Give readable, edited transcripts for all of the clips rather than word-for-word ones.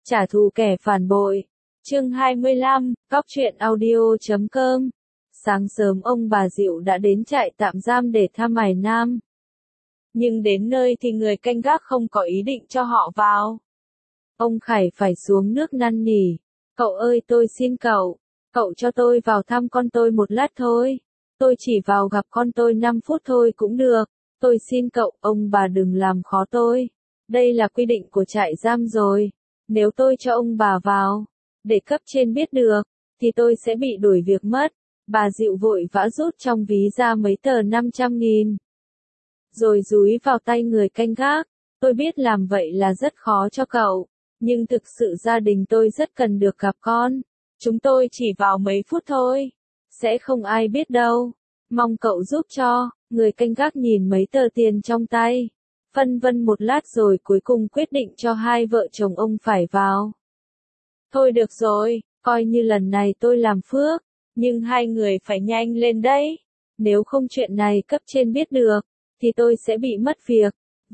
Trả thù kẻ phản bội. Chương 25, Cóc truyện audio.com. Sáng sớm ông bà Diệu đã đến trại tạm giam để thăm Hải Nam. Nhưng đến nơi thì người canh gác không có ý định cho họ vào. Ông Khải phải xuống nước năn nỉ. Cậu ơi, tôi xin cậu cho tôi vào thăm con tôi một lát thôi. Tôi chỉ vào gặp con tôi 5 phút thôi cũng được. Tôi xin cậu, ông bà đừng làm khó tôi. Đây là quy định của trại giam rồi. Nếu tôi cho ông bà vào, để cấp trên biết được, thì tôi sẽ bị đuổi việc mất. Bà Diệu vội vã rút trong ví ra mấy tờ 500.000. Rồi dúi vào tay người canh gác. Tôi biết làm vậy là rất khó cho cậu. Nhưng thực sự gia đình tôi rất cần được gặp con. Chúng tôi chỉ vào mấy phút thôi. Sẽ không ai biết đâu. Mong cậu giúp cho. Người canh gác nhìn mấy tờ tiền trong tay. Phân vân một lát rồi cuối cùng quyết định cho hai vợ chồng ông phải vào. Thôi được rồi, coi như lần này tôi làm phước. Nhưng hai người phải nhanh lên đấy. Nếu không chuyện này cấp trên biết được, thì tôi sẽ bị mất việc.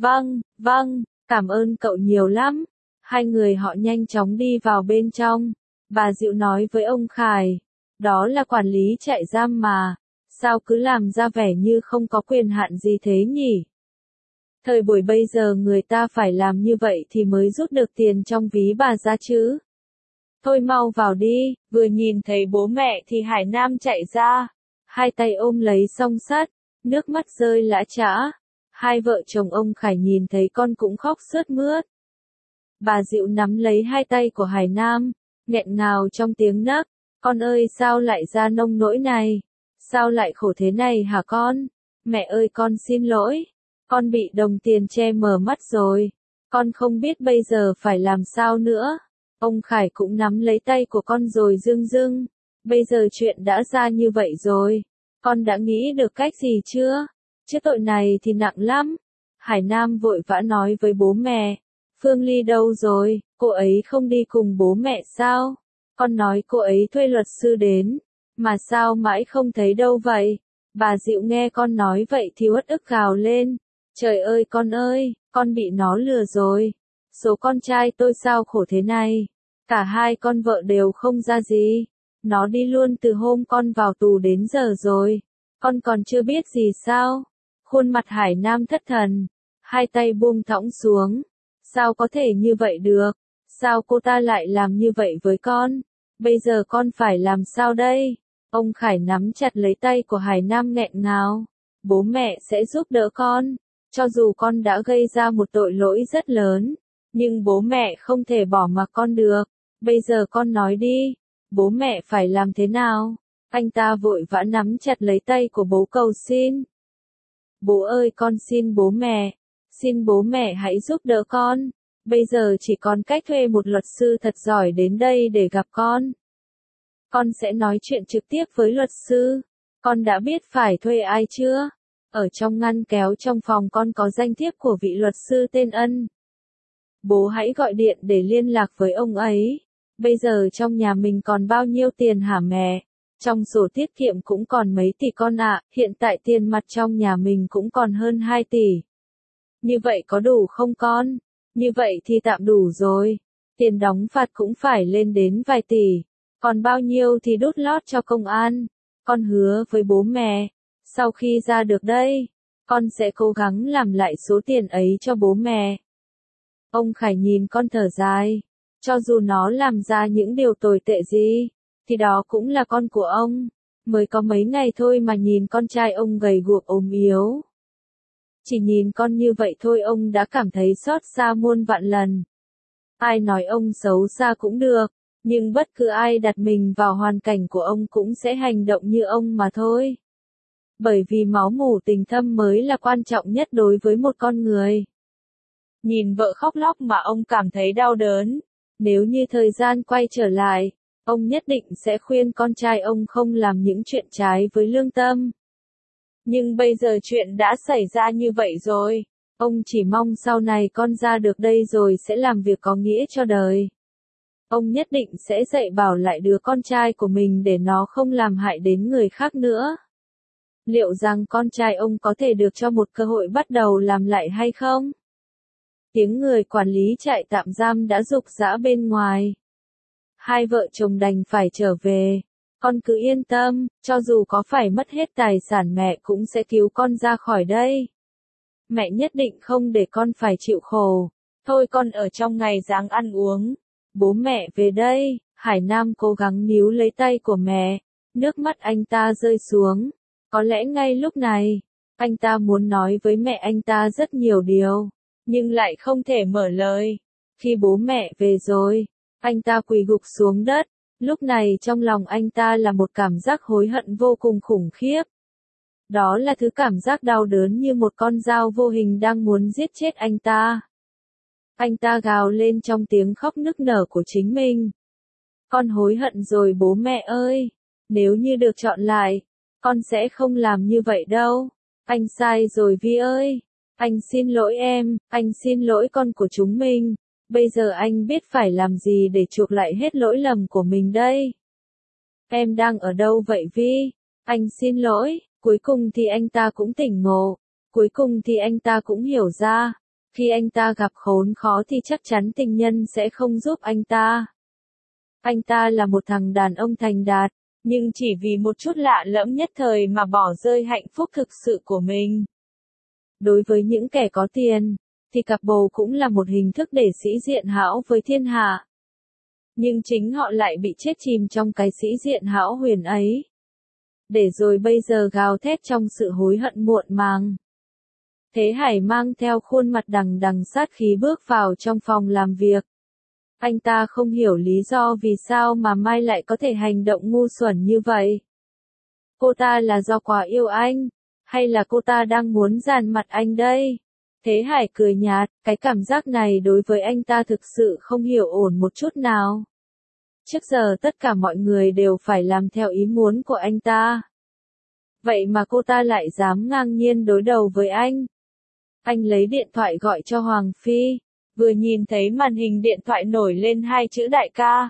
Vâng, cảm ơn cậu nhiều lắm. Hai người họ nhanh chóng đi vào bên trong. Bà Diệu nói với ông Khải, đó là quản lý trại giam mà, sao cứ làm ra vẻ như không có quyền hạn gì thế nhỉ? Thời buổi bây giờ người ta phải làm như vậy thì mới rút được tiền trong ví bà ra chứ. Thôi mau vào đi, vừa nhìn thấy bố mẹ thì Hải Nam chạy ra. Hai tay ôm lấy song sắt, nước mắt rơi lã chã. Hai vợ chồng ông Khải nhìn thấy con cũng khóc sướt mướt. Bà Diệu nắm lấy hai tay của Hải Nam, nghẹn ngào trong tiếng nấc. Con ơi, sao lại ra nông nỗi này? Sao lại khổ thế này hả con? Mẹ ơi, con xin lỗi. Con bị đồng tiền che mờ mắt rồi. Con không biết bây giờ phải làm sao nữa. Ông Khải cũng nắm lấy tay của con rồi rưng rưng. Bây giờ chuyện đã ra như vậy rồi. Con đã nghĩ được cách gì chưa? Chứ tội này thì nặng lắm. Hải Nam vội vã nói với bố mẹ. Phương Ly đâu rồi? Cô ấy không đi cùng bố mẹ sao? Con nói cô ấy thuê luật sư đến. Mà sao mãi không thấy đâu vậy? Bà Diệu nghe con nói vậy thì uất ức gào lên. Trời ơi, con bị nó lừa rồi. Số con trai tôi sao khổ thế này? Cả hai con vợ đều không ra gì. Nó đi luôn từ hôm con vào tù đến giờ rồi. Con còn chưa biết gì sao? Khuôn mặt Hải Nam thất thần. Hai tay buông thõng xuống. Sao có thể như vậy được? Sao cô ta lại làm như vậy với con? Bây giờ con phải làm sao đây? Ông Khải nắm chặt lấy tay của Hải Nam nghẹn ngào. Bố mẹ sẽ giúp đỡ con. Cho dù con đã gây ra một tội lỗi rất lớn, nhưng bố mẹ không thể bỏ mặc con được. Bây giờ con nói đi, bố mẹ phải làm thế nào? Anh ta vội vã nắm chặt lấy tay của bố cầu xin. Bố ơi, con xin bố mẹ hãy giúp đỡ con. Bây giờ chỉ còn cách thuê một luật sư thật giỏi đến đây để gặp con. Con sẽ nói chuyện trực tiếp với luật sư. Con đã biết phải thuê ai chưa? Ở trong ngăn kéo trong phòng con có danh thiếp của vị luật sư tên Ân. Bố hãy gọi điện để liên lạc với ông ấy. Bây giờ trong nhà mình còn bao nhiêu tiền hả mẹ? Trong sổ tiết kiệm cũng còn mấy tỷ con ạ, hiện tại tiền mặt trong nhà mình cũng còn hơn 2 tỷ. Như vậy có đủ không con? Như vậy thì tạm đủ rồi. Tiền đóng phạt cũng phải lên đến vài tỷ. Còn bao nhiêu thì đút lót cho công an. Con hứa với bố mẹ, sau khi ra được đây, con sẽ cố gắng làm lại số tiền ấy cho bố mẹ. Ông Khải nhìn con thở dài. Cho dù nó làm ra những điều tồi tệ gì, thì đó cũng là con của ông. Mới có mấy ngày thôi mà nhìn con trai ông gầy guộc ốm yếu. Chỉ nhìn con như vậy thôi ông đã cảm thấy xót xa muôn vạn lần. Ai nói ông xấu xa cũng được, nhưng bất cứ ai đặt mình vào hoàn cảnh của ông cũng sẽ hành động như ông mà thôi. Bởi vì máu mủ tình thâm mới là quan trọng nhất đối với một con người. Nhìn vợ khóc lóc mà ông cảm thấy đau đớn. Nếu như thời gian quay trở lại, ông nhất định sẽ khuyên con trai ông không làm những chuyện trái với lương tâm. Nhưng bây giờ chuyện đã xảy ra như vậy rồi. Ông chỉ mong sau này con ra được đây rồi sẽ làm việc có nghĩa cho đời. Ông nhất định sẽ dạy bảo lại đứa con trai của mình để nó không làm hại đến người khác nữa. Liệu rằng con trai ông có thể được cho một cơ hội bắt đầu làm lại hay không? Tiếng người quản lý trại tạm giam đã rục rã bên ngoài. Hai vợ chồng đành phải trở về. Con cứ yên tâm, cho dù có phải mất hết tài sản mẹ cũng sẽ cứu con ra khỏi đây. Mẹ nhất định không để con phải chịu khổ. Thôi con ở trong ngày ráng ăn uống. Bố mẹ về đây. Hải Nam cố gắng níu lấy tay của mẹ. Nước mắt anh ta rơi xuống. Có lẽ ngay lúc này, anh ta muốn nói với mẹ anh ta rất nhiều điều, nhưng lại không thể mở lời. Khi bố mẹ về rồi, anh ta quỳ gục xuống đất. Lúc này trong lòng anh ta là một cảm giác hối hận vô cùng khủng khiếp. Đó là thứ cảm giác đau đớn như một con dao vô hình đang muốn giết chết anh ta. Anh ta gào lên trong tiếng khóc nức nở của chính mình. Con hối hận rồi bố mẹ ơi. Nếu như được chọn lại, con sẽ không làm như vậy đâu. Anh sai rồi Vi ơi. Anh xin lỗi em, anh xin lỗi con của chúng mình. Bây giờ anh biết phải làm gì để chuộc lại hết lỗi lầm của mình đây. Em đang ở đâu vậy Vi? Anh xin lỗi. Cuối cùng thì anh ta cũng tỉnh ngộ. Cuối cùng thì anh ta cũng hiểu ra. Khi anh ta gặp khốn khó thì chắc chắn tình nhân sẽ không giúp anh ta. Anh ta là một thằng đàn ông thành đạt, nhưng chỉ vì một chút lạ lẫm nhất thời mà bỏ rơi hạnh phúc thực sự của mình. Đối với những kẻ có tiền, thì cặp bồ cũng là một hình thức để sĩ diện hão với thiên hạ. Nhưng chính họ lại bị chết chìm trong cái sĩ diện hão huyền ấy. Để rồi bây giờ gào thét trong sự hối hận muộn màng. Thế Hải mang theo khuôn mặt đằng đằng sát khí bước vào trong phòng làm việc. Anh ta không hiểu lý do vì sao mà Mai lại có thể hành động ngu xuẩn như vậy. Cô ta là do quá yêu anh, hay là cô ta đang muốn dàn mặt anh đây? Thế Hải cười nhạt, cái cảm giác này đối với anh ta thực sự không hiểu ổn một chút nào. Trước giờ tất cả mọi người đều phải làm theo ý muốn của anh ta. Vậy mà cô ta lại dám ngang nhiên đối đầu với anh. Anh lấy điện thoại gọi cho Hoàng Phi. Vừa nhìn thấy màn hình điện thoại nổi lên hai chữ đại ca.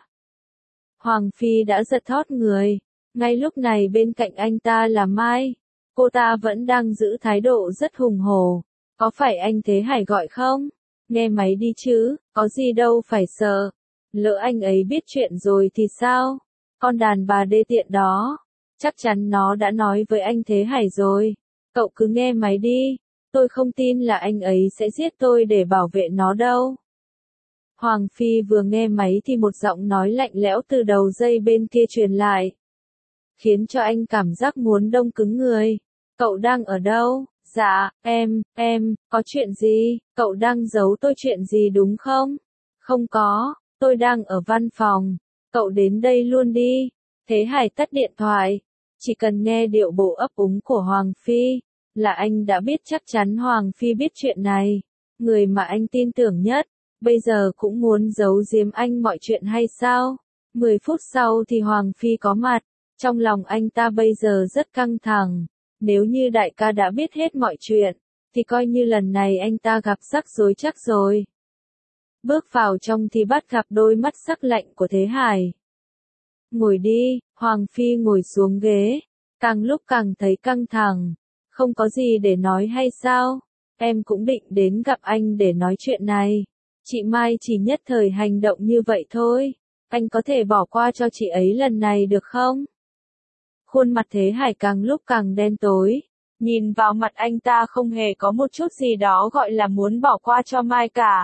Hoàng Phi đã giật thót người. Ngay lúc này bên cạnh anh ta là Mai. Cô ta vẫn đang giữ thái độ rất hùng hổ. Có phải anh Thế Hải gọi không? Nghe máy đi chứ, có gì đâu phải sợ. Lỡ anh ấy biết chuyện rồi thì sao? Con đàn bà đê tiện đó. Chắc chắn nó đã nói với anh Thế Hải rồi. Cậu cứ nghe máy đi. Tôi không tin là anh ấy sẽ giết tôi để bảo vệ nó đâu. Hoàng Phi vừa nghe máy thì một giọng nói lạnh lẽo từ đầu dây bên kia truyền lại. Khiến cho anh cảm giác muốn đông cứng người. Cậu đang ở đâu? Dạ, em, có chuyện gì? Cậu đang giấu tôi chuyện gì đúng không? Không có, tôi đang ở văn phòng. Cậu đến đây luôn đi. Thế Hải tắt điện thoại. Chỉ cần nghe điệu bộ ấp úng của Hoàng Phi, là anh đã biết chắc chắn Hoàng Phi biết chuyện này. Người mà anh tin tưởng nhất, bây giờ cũng muốn giấu giếm anh mọi chuyện hay sao? 10 phút sau thì Hoàng Phi có mặt. Trong lòng anh ta bây giờ rất căng thẳng. Nếu như đại ca đã biết hết mọi chuyện, thì coi như lần này anh ta gặp rắc rối chắc rồi. Bước vào trong thì bắt gặp đôi mắt sắc lạnh của Thế Hải. Ngồi đi, Hoàng Phi ngồi xuống ghế. Càng lúc càng thấy căng thẳng. Không có gì để nói hay sao? Em cũng định đến gặp anh để nói chuyện này. Chị Mai chỉ nhất thời hành động như vậy thôi. Anh có thể bỏ qua cho chị ấy lần này được không? Khuôn mặt Thế Hải càng lúc càng đen tối. Nhìn vào mặt anh ta không hề có một chút gì đó gọi là muốn bỏ qua cho Mai cả.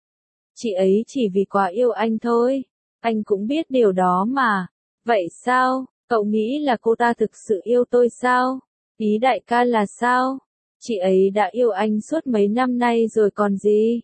Chị ấy chỉ vì quá yêu anh thôi. Anh cũng biết điều đó mà. Vậy sao? Cậu nghĩ là cô ta thực sự yêu tôi sao? Ý đại ca là sao? Chị ấy đã yêu anh suốt mấy năm nay rồi còn gì?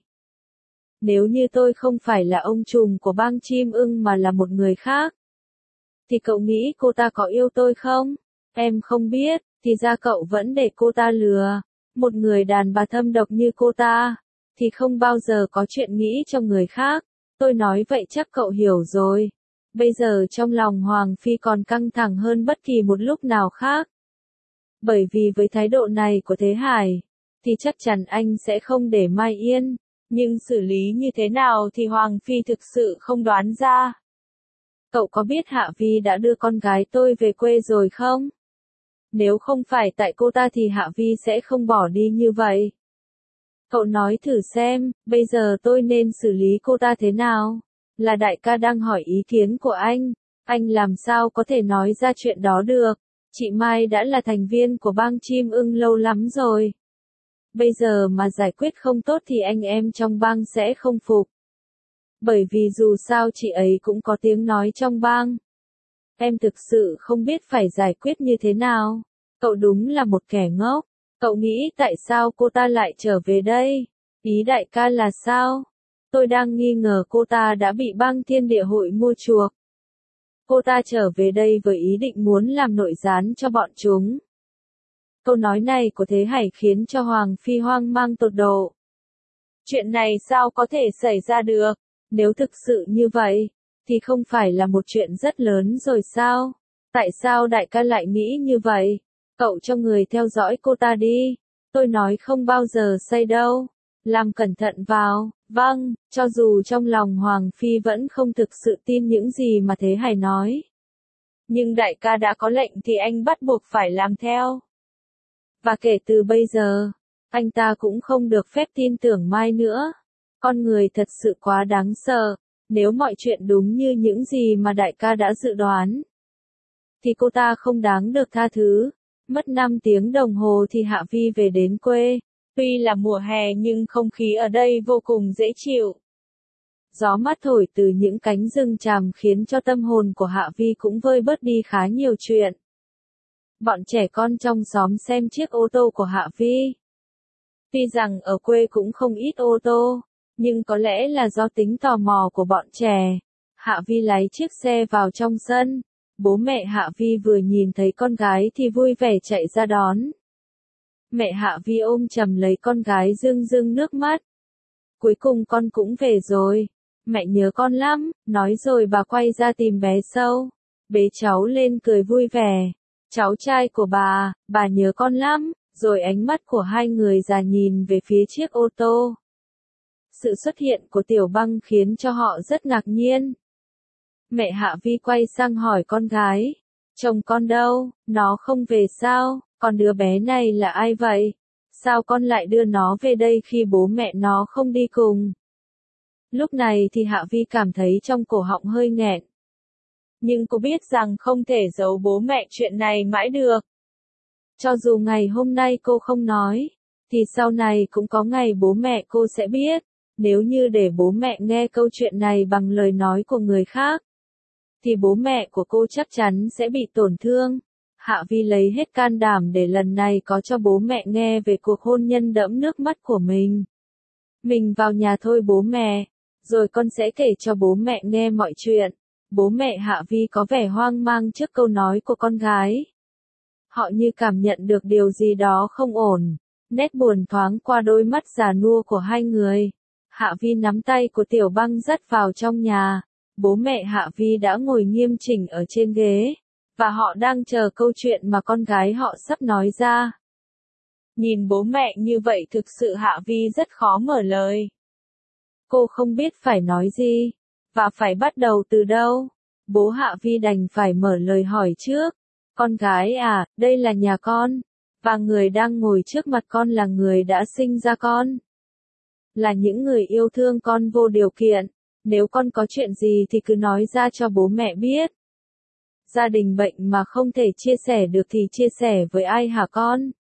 Nếu như tôi không phải là ông trùm của bang chim ưng mà là một người khác, thì cậu nghĩ cô ta có yêu tôi không? Em không biết, thì ra cậu vẫn để cô ta lừa. Một người đàn bà thâm độc như cô ta, thì không bao giờ có chuyện nghĩ cho người khác. Tôi nói vậy chắc cậu hiểu rồi. Bây giờ trong lòng Hoàng Phi còn căng thẳng hơn bất kỳ một lúc nào khác. Bởi vì với thái độ này của Thế Hải, thì chắc chắn anh sẽ không để Mai yên. Nhưng xử lý như thế nào thì Hoàng Phi thực sự không đoán ra. Cậu có biết Hạ Vi đã đưa con gái tôi về quê rồi không? Nếu không phải tại cô ta thì Hạ Vi sẽ không bỏ đi như vậy. Cậu nói thử xem, bây giờ tôi nên xử lý cô ta thế nào? Là đại ca đang hỏi ý kiến của anh làm sao có thể nói ra chuyện đó được? Chị Mai đã là thành viên của bang chim ưng lâu lắm rồi. Bây giờ mà giải quyết không tốt thì anh em trong bang sẽ không phục. Bởi vì dù sao chị ấy cũng có tiếng nói trong bang. Em thực sự không biết phải giải quyết như thế nào. Cậu đúng là một kẻ ngốc. Cậu nghĩ tại sao cô ta lại trở về đây? Ý đại ca là sao? Tôi đang nghi ngờ cô ta đã bị bang thiên địa hội mua chuộc. Cô ta trở về đây với ý định muốn làm nội gián cho bọn chúng. Câu nói này của Thế Hải khiến cho Hoàng Phi hoang mang tột độ. Chuyện này sao có thể xảy ra được? Nếu thực sự như vậy, thì không phải là một chuyện rất lớn rồi sao? Tại sao đại ca lại nghĩ như vậy? Cậu cho người theo dõi cô ta đi. Tôi nói không bao giờ say đâu. Làm cẩn thận vào. Vâng, cho dù trong lòng Hoàng Phi vẫn không thực sự tin những gì mà Thế Hải nói. Nhưng đại ca đã có lệnh thì anh bắt buộc phải làm theo. Và kể từ bây giờ, anh ta cũng không được phép tin tưởng Mai nữa. Con người thật sự quá đáng sợ. Nếu mọi chuyện đúng như những gì mà đại ca đã dự đoán, thì cô ta không đáng được tha thứ. Mất 5 tiếng đồng hồ thì Hạ Vi về đến quê. Tuy là mùa hè nhưng không khí ở đây vô cùng dễ chịu. Gió mát thổi từ những cánh rừng tràm khiến cho tâm hồn của Hạ Vi cũng vơi bớt đi khá nhiều chuyện. Bọn trẻ con trong xóm xem chiếc ô tô của Hạ Vi. Tuy rằng ở quê cũng không ít ô tô, nhưng có lẽ là do tính tò mò của bọn trẻ. Hạ Vi lái chiếc xe vào trong sân. Bố mẹ Hạ Vi vừa nhìn thấy con gái thì vui vẻ chạy ra đón. Mẹ Hạ Vi ôm chầm lấy con gái rưng rưng nước mắt. Cuối cùng con cũng về rồi. Mẹ nhớ con lắm, nói rồi bà quay ra tìm bé Sâu. Bế cháu lên cười vui vẻ. Cháu trai của bà nhớ con lắm, rồi ánh mắt của hai người già nhìn về phía chiếc ô tô. Sự xuất hiện của Tiểu Băng khiến cho họ rất ngạc nhiên. Mẹ Hạ Vi quay sang hỏi con gái. Chồng con đâu, nó không về sao, còn đứa bé này là ai vậy? Sao con lại đưa nó về đây khi bố mẹ nó không đi cùng? Lúc này thì Hạ Vi cảm thấy trong cổ họng hơi nghẹn. Nhưng cô biết rằng không thể giấu bố mẹ chuyện này mãi được. Cho dù ngày hôm nay cô không nói, thì sau này cũng có ngày bố mẹ cô sẽ biết. Nếu như để bố mẹ nghe câu chuyện này bằng lời nói của người khác, thì bố mẹ của cô chắc chắn sẽ bị tổn thương. Hạ Vi lấy hết can đảm để lần này có cho bố mẹ nghe về cuộc hôn nhân đẫm nước mắt của mình. Mình vào nhà thôi bố mẹ, rồi con sẽ kể cho bố mẹ nghe mọi chuyện. Bố mẹ Hạ Vi có vẻ hoang mang trước câu nói của con gái. Họ như cảm nhận được điều gì đó không ổn. Nét buồn thoáng qua đôi mắt già nua của hai người. Hạ Vi nắm tay của Tiểu Băng dắt vào trong nhà. Bố mẹ Hạ Vi đã ngồi nghiêm chỉnh ở trên ghế, và họ đang chờ câu chuyện mà con gái họ sắp nói ra. Nhìn bố mẹ như vậy thực sự Hạ Vi rất khó mở lời. Cô không biết phải nói gì, và phải bắt đầu từ đâu. Bố Hạ Vi đành phải mở lời hỏi trước. Con gái à, đây là nhà con, và người đang ngồi trước mặt con là người đã sinh ra con. Là những người yêu thương con vô điều kiện. Nếu con có chuyện gì thì cứ nói ra cho bố mẹ biết. Gia đình bệnh mà không thể chia sẻ được thì chia sẻ với ai hả con?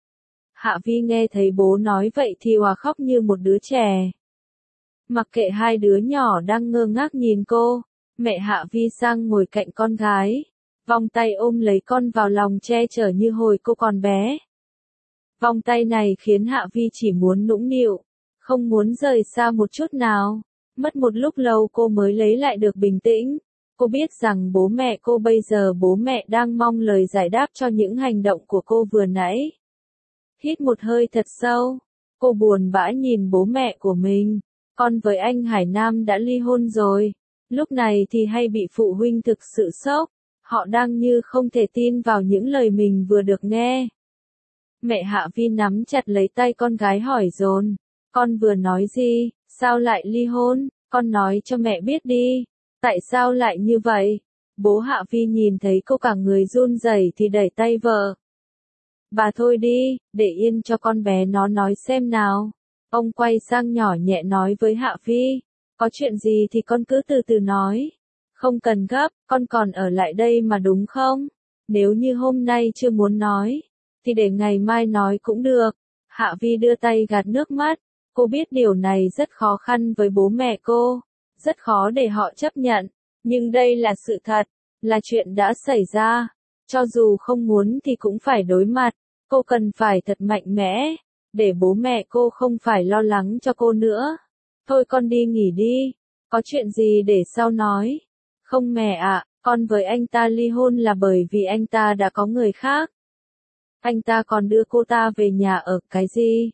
Hạ Vi nghe thấy bố nói vậy thì òa khóc như một đứa trẻ. Mặc kệ hai đứa nhỏ đang ngơ ngác nhìn cô, mẹ Hạ Vi sang ngồi cạnh con gái, vòng tay ôm lấy con vào lòng che chở như hồi cô còn bé. Vòng tay này khiến Hạ Vi chỉ muốn nũng nịu, không muốn rời xa một chút nào. Mất một lúc lâu cô mới lấy lại được bình tĩnh. Cô biết rằng bố mẹ cô bây giờ bố mẹ đang mong lời giải đáp cho những hành động của cô vừa nãy. Hít một hơi thật sâu, cô buồn bã nhìn bố mẹ của mình. Con với anh Hải Nam đã ly hôn rồi. Lúc này thì hay bị phụ huynh thực sự sốc. Họ đang như không thể tin vào những lời mình vừa được nghe. Mẹ Hạ Vi nắm chặt lấy tay con gái hỏi dồn. Con vừa nói gì? Sao lại ly hôn? Con nói cho mẹ biết đi. Tại sao lại như vậy? Bố Hạ Vi nhìn thấy cô cả người run rẩy thì đẩy tay vợ. Bà thôi đi, để yên cho con bé nó nói xem nào. Ông quay sang nhỏ nhẹ nói với Hạ Vi, có chuyện gì thì con cứ từ từ nói. Không cần gấp, con còn ở lại đây mà đúng không? Nếu như hôm nay chưa muốn nói, thì để ngày mai nói cũng được. Hạ Vi đưa tay gạt nước mắt, cô biết điều này rất khó khăn với bố mẹ cô, rất khó để họ chấp nhận, nhưng đây là sự thật, là chuyện đã xảy ra. Cho dù không muốn thì cũng phải đối mặt, cô cần phải thật mạnh mẽ, để bố mẹ cô không phải lo lắng cho cô nữa. Thôi con đi nghỉ đi, có chuyện gì để sau nói. Không mẹ ạ, con với anh ta ly hôn là bởi vì anh ta đã có người khác. Anh ta còn đưa cô ta về nhà ở cái gì?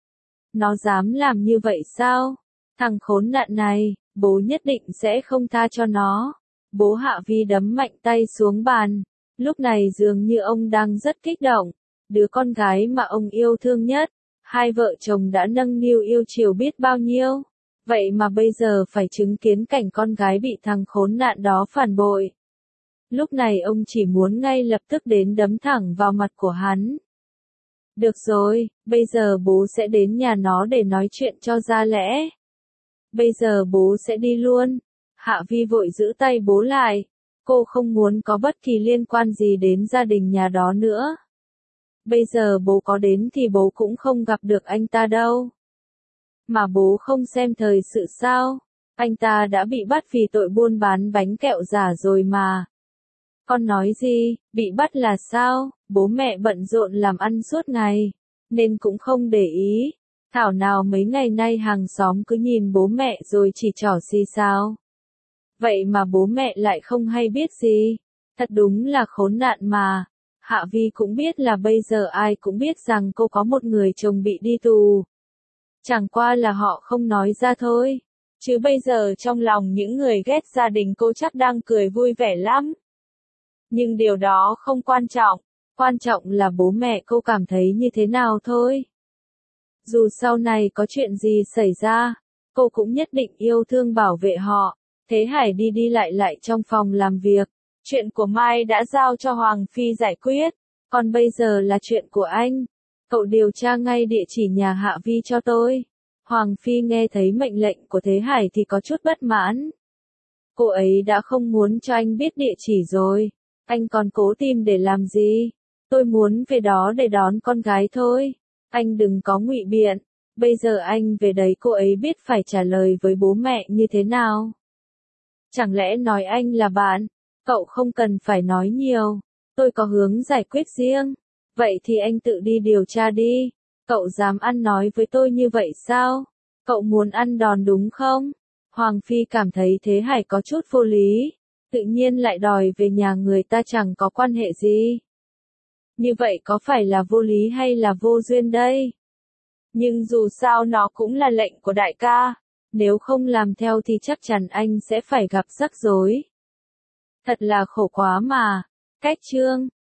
Nó dám làm như vậy sao? Thằng khốn nạn này, bố nhất định sẽ không tha cho nó. Bố Hạ Vi đấm mạnh tay xuống bàn. Lúc này dường như ông đang rất kích động. Đứa con gái mà ông yêu thương nhất. Hai vợ chồng đã nâng niu yêu chiều biết bao nhiêu. Vậy mà bây giờ phải chứng kiến cảnh con gái bị thằng khốn nạn đó phản bội. Lúc này ông chỉ muốn ngay lập tức đến đấm thẳng vào mặt của hắn. Được rồi, bây giờ bố sẽ đến nhà nó để nói chuyện cho ra lẽ. Bây giờ bố sẽ đi luôn. Hạ Vi vội giữ tay bố lại. Cô không muốn có bất kỳ liên quan gì đến gia đình nhà đó nữa. Bây giờ bố có đến thì bố cũng không gặp được anh ta đâu. Mà bố không xem thời sự sao? Anh ta đã bị bắt vì tội buôn bán bánh kẹo giả rồi mà. Con nói gì, bị bắt là sao? Bố mẹ bận rộn làm ăn suốt ngày, nên cũng không để ý. Thảo nào mấy ngày nay hàng xóm cứ nhìn bố mẹ rồi chỉ trỏ xì xào. Vậy mà bố mẹ lại không hay biết gì. Thật đúng là khốn nạn mà. Hạ Vi cũng biết là bây giờ ai cũng biết rằng cô có một người chồng bị đi tù. Chẳng qua là họ không nói ra thôi. Chứ bây giờ trong lòng những người ghét gia đình cô chắc đang cười vui vẻ lắm. Nhưng điều đó không quan trọng. Quan trọng là bố mẹ cô cảm thấy như thế nào thôi. Dù sau này có chuyện gì xảy ra, cô cũng nhất định yêu thương bảo vệ họ. Thế Hải đi đi lại lại trong phòng làm việc. Chuyện của Mai đã giao cho Hoàng Phi giải quyết. Còn bây giờ là chuyện của anh. Cậu điều tra ngay địa chỉ nhà Hạ Vi cho tôi. Hoàng Phi nghe thấy mệnh lệnh của Thế Hải thì có chút bất mãn. Cô ấy đã không muốn cho anh biết địa chỉ rồi. Anh còn cố tìm để làm gì? Tôi muốn về đó để đón con gái thôi. Anh đừng có ngụy biện. Bây giờ anh về đấy cô ấy biết phải trả lời với bố mẹ như thế nào. Chẳng lẽ nói anh là bạn? Cậu không cần phải nói nhiều. Tôi có hướng giải quyết riêng. Vậy thì anh tự đi điều tra đi. Cậu dám ăn nói với tôi như vậy sao? Cậu muốn ăn đòn đúng không? Hoàng Phi cảm thấy Thế Hải có chút vô lý. Tự nhiên lại đòi về nhà người ta chẳng có quan hệ gì. Như vậy có phải là vô lý hay là vô duyên đây? Nhưng dù sao nó cũng là lệnh của đại ca. Nếu không làm theo thì chắc chắn anh sẽ phải gặp rắc rối. Thật là khổ quá mà. Cách chương